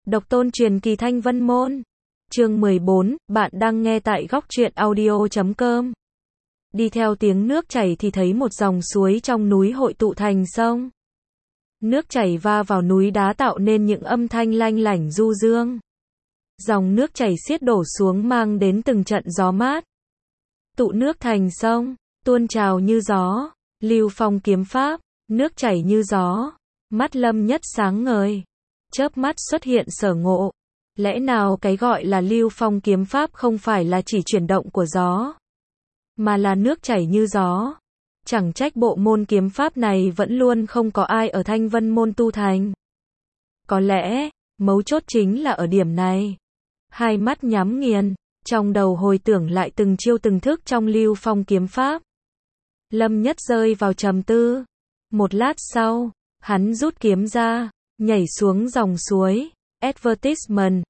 Độc tôn truyền kỳ Thanh Vân Môn. Chương 14, bạn đang nghe tại góc truyện audio.com. Đi theo tiếng nước chảy thì thấy một dòng suối trong núi hội tụ thành sông. Nước chảy va vào núi đá tạo nên những âm thanh lanh lảnh du dương. Dòng nước chảy xiết đổ xuống mang đến từng trận gió mát. Tụ nước thành sông, tuôn trào như gió, lưu phong kiếm pháp, nước chảy như gió. Mắt Lâm Nhất sáng ngời, chớp mắt xuất hiện sở ngộ. Lẽ nào cái gọi là lưu phong kiếm pháp không phải là chỉ chuyển động của gió, mà là nước chảy như gió? Chẳng trách bộ môn kiếm pháp này vẫn luôn không có ai ở Thanh Vân Môn tu thành. Có lẽ, mấu chốt chính là ở điểm này. Hai mắt nhắm nghiền, trong đầu hồi tưởng lại từng chiêu từng thức trong lưu phong kiếm pháp. Lâm Nhất rơi vào trầm tư. Một lát sau, hắn rút kiếm ra, nhảy xuống dòng suối. Advertisement,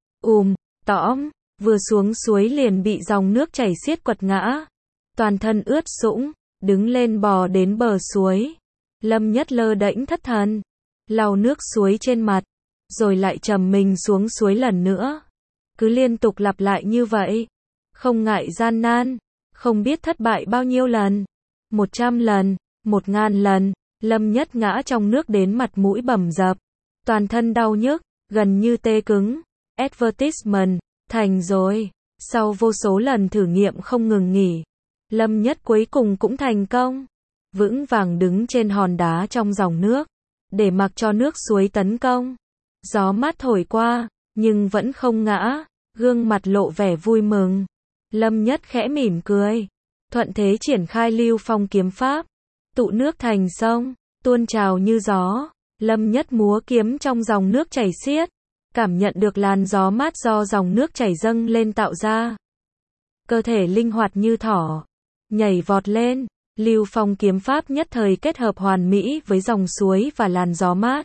tõm, vừa xuống suối liền bị dòng nước chảy xiết quật ngã. Toàn thân ướt sũng, đứng lên bò đến bờ suối. Lâm Nhất lơ đễnh thất thần, lau nước suối trên mặt, rồi lại trầm mình xuống suối lần nữa. Cứ liên tục lặp lại như vậy, không ngại gian nan, không biết thất bại bao nhiêu lần. 100 lần, 1000 lần, Lâm Nhất ngã trong nước đến mặt mũi bầm dập, toàn thân đau nhức, gần như tê cứng. Advertisement, thành rồi. Sau vô số lần thử nghiệm không ngừng nghỉ, Lâm Nhất cuối cùng cũng thành công. Vững vàng đứng trên hòn đá trong dòng nước, để mặc cho nước suối tấn công. Gió mát thổi qua, nhưng vẫn không ngã, gương mặt lộ vẻ vui mừng. Lâm Nhất khẽ mỉm cười, thuận thế triển khai lưu phong kiếm pháp. Tụ nước thành sông, tuôn trào như gió. Lâm Nhất múa kiếm trong dòng nước chảy xiết, cảm nhận được làn gió mát do dòng nước chảy dâng lên tạo ra. Cơ thể linh hoạt như thỏ, nhảy vọt lên. Lưu phong kiếm pháp nhất thời kết hợp hoàn mỹ với dòng suối và làn gió mát.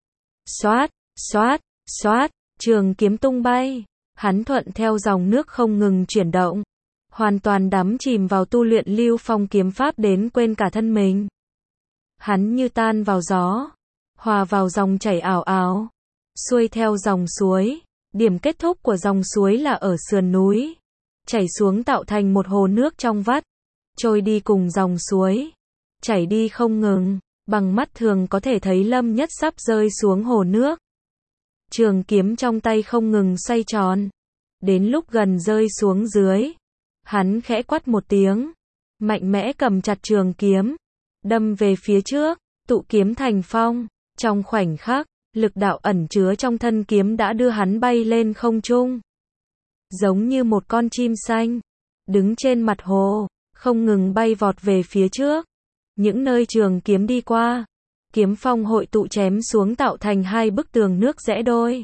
Xoát, xoát, xoát, trường kiếm tung bay. Hắn thuận theo dòng nước không ngừng chuyển động, hoàn toàn đắm chìm vào tu luyện lưu phong kiếm pháp đến quên cả thân mình. Hắn như tan vào gió, hòa vào dòng chảy ảo ảo, xuôi theo dòng suối. Điểm kết thúc của dòng suối là ở sườn núi, chảy xuống tạo thành một hồ nước trong vắt, trôi đi cùng dòng suối, chảy đi không ngừng. Bằng mắt thường có thể thấy Lâm Nhất sắp rơi xuống hồ nước. Trường kiếm trong tay không ngừng xoay tròn. Đến lúc gần rơi xuống dưới, hắn khẽ quát một tiếng, mạnh mẽ cầm chặt trường kiếm, đâm về phía trước, tụ kiếm thành phong. Trong khoảnh khắc, lực đạo ẩn chứa trong thân kiếm đã đưa hắn bay lên không trung. Giống như một con chim xanh, đứng trên mặt hồ, không ngừng bay vọt về phía trước. Những nơi trường kiếm đi qua, kiếm phong hội tụ chém xuống tạo thành hai bức tường nước rẽ đôi.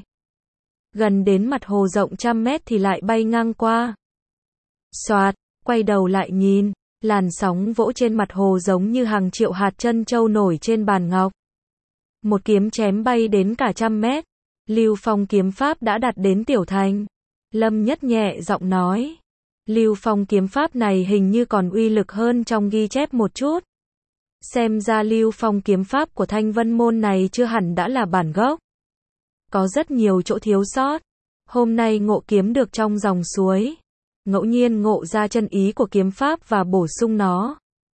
Gần đến mặt hồ rộng 100 mét thì lại bay ngang qua. Xoạt, quay đầu lại nhìn, làn sóng vỗ trên mặt hồ giống như hàng triệu hạt trân châu nổi trên bàn ngọc. Một kiếm chém bay đến cả 100 mét. Lưu phong kiếm pháp đã đạt đến tiểu thành. Lâm Nhất nhẹ giọng nói, lưu phong kiếm pháp này hình như còn uy lực hơn trong ghi chép một chút. Xem ra lưu phong kiếm pháp của Thanh Vân Môn này chưa hẳn đã là bản gốc, có rất nhiều chỗ thiếu sót. Hôm nay ngộ kiếm được trong dòng suối, ngẫu nhiên ngộ ra chân ý của kiếm pháp và bổ sung nó.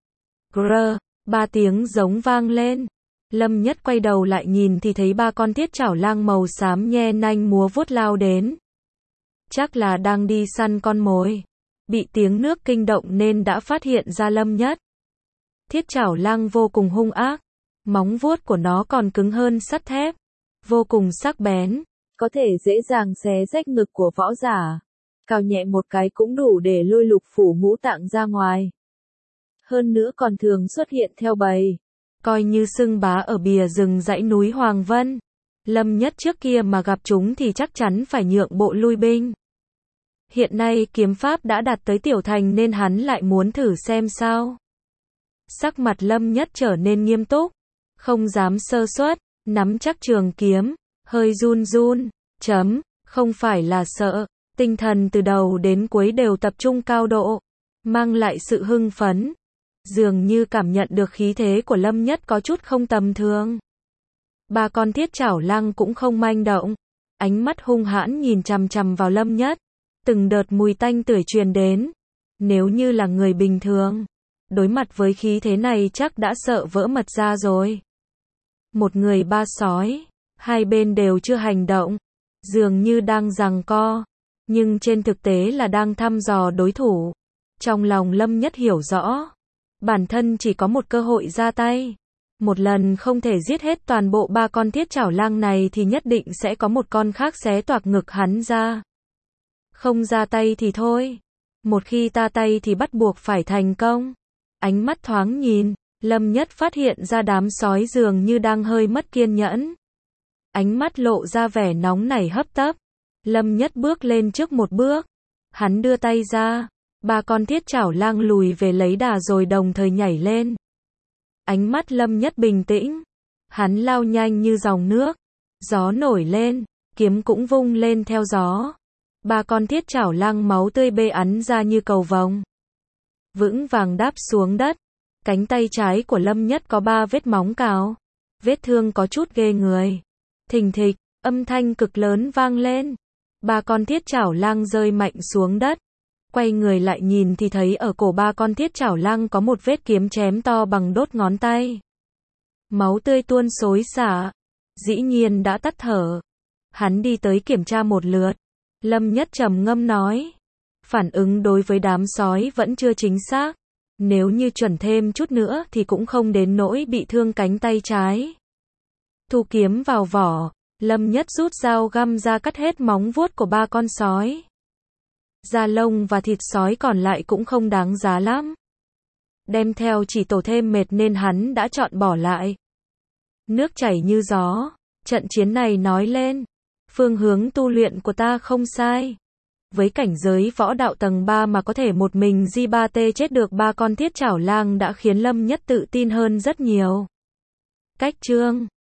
Grr, 3 tiếng giống vang lên. Lâm Nhất quay đầu lại nhìn thì thấy 3 con thiết chảo lang màu xám nhe nanh múa vuốt lao đến. Chắc là đang đi săn con mồi. Bị tiếng nước kinh động nên đã phát hiện ra Lâm Nhất. Thiết chảo lang vô cùng hung ác, móng vuốt của nó còn cứng hơn sắt thép, vô cùng sắc bén, có thể dễ dàng xé rách ngực của võ giả. Cào nhẹ một cái cũng đủ để lôi lục phủ ngũ tạng ra ngoài. Hơn nữa còn thường xuất hiện theo bầy, coi như xưng bá ở bìa rừng dãy núi Hoàng Vân. Lâm Nhất trước kia mà gặp chúng thì chắc chắn phải nhượng bộ lui binh. Hiện nay kiếm pháp đã đạt tới tiểu thành nên hắn lại muốn thử xem sao. Sắc mặt Lâm Nhất trở nên nghiêm túc, không dám sơ suất, nắm chắc trường kiếm, hơi run run. Không phải là sợ, tinh thần từ đầu đến cuối đều tập trung cao độ, mang lại sự hưng phấn. Dường như cảm nhận được khí thế của Lâm Nhất có chút không tầm thường. 3 con thiết chảo lang cũng không manh động, Ánh mắt hung hãn nhìn chằm chằm vào Lâm Nhất. Từng đợt mùi tanh tưởi truyền đến. Nếu như là người bình thường, đối mặt với khí thế này chắc đã sợ vỡ mật ra rồi. Một người ba sói, hai bên đều chưa hành động, dường như đang giằng co, nhưng trên thực tế là đang thăm dò đối thủ. Trong lòng Lâm Nhất hiểu rõ, bản thân chỉ có một cơ hội ra tay. Một lần không thể giết hết toàn bộ ba con thiết chảo lang này thì nhất định sẽ có một con khác xé toạc ngực hắn ra. Không ra tay thì thôi. Một khi ta tay thì bắt buộc phải thành công. Ánh mắt thoáng nhìn, Lâm Nhất phát hiện ra đám sói dường như đang hơi mất kiên nhẫn. Ánh mắt lộ ra vẻ nóng nảy hấp tấp. Lâm Nhất bước lên trước một bước. Hắn đưa tay ra. Ba con thiết chảo lang lùi về lấy đà rồi đồng thời nhảy lên. Ánh mắt Lâm Nhất bình tĩnh. Hắn lao nhanh như dòng nước. Gió nổi lên, kiếm cũng vung lên theo gió. Ba con thiết chảo lang máu tươi bê ắn ra như cầu vồng. Vững vàng đáp xuống đất. Cánh tay trái của Lâm Nhất có 3 vết móng cào. Vết thương có chút ghê người. Thình thịch, âm thanh cực lớn vang lên. Ba con thiết chảo lang rơi mạnh xuống đất. Quay người lại nhìn thì thấy ở cổ ba con thiết chảo lang có một vết kiếm chém to bằng đốt ngón tay. Máu tươi tuôn xối xả. Dĩ nhiên đã tắt thở. Hắn đi tới kiểm tra một lượt. Lâm Nhất trầm ngâm nói. Phản ứng đối với đám sói vẫn chưa chính xác. Nếu như chuẩn thêm chút nữa thì cũng không đến nỗi bị thương cánh tay trái. Thu kiếm vào vỏ, Lâm Nhất rút dao găm ra cắt hết móng vuốt của ba con sói. Da lông và thịt sói còn lại cũng không đáng giá lắm. Đem theo chỉ tổ thêm mệt nên hắn đã chọn bỏ lại. Nước chảy như gió, trận chiến này nói lên. Phương hướng tu luyện của ta không sai. Với cảnh giới võ đạo tầng 3 mà có thể một mình J3T chết được ba con thiết chảo lang đã khiến Lâm Nhất tự tin hơn rất nhiều. Cách chương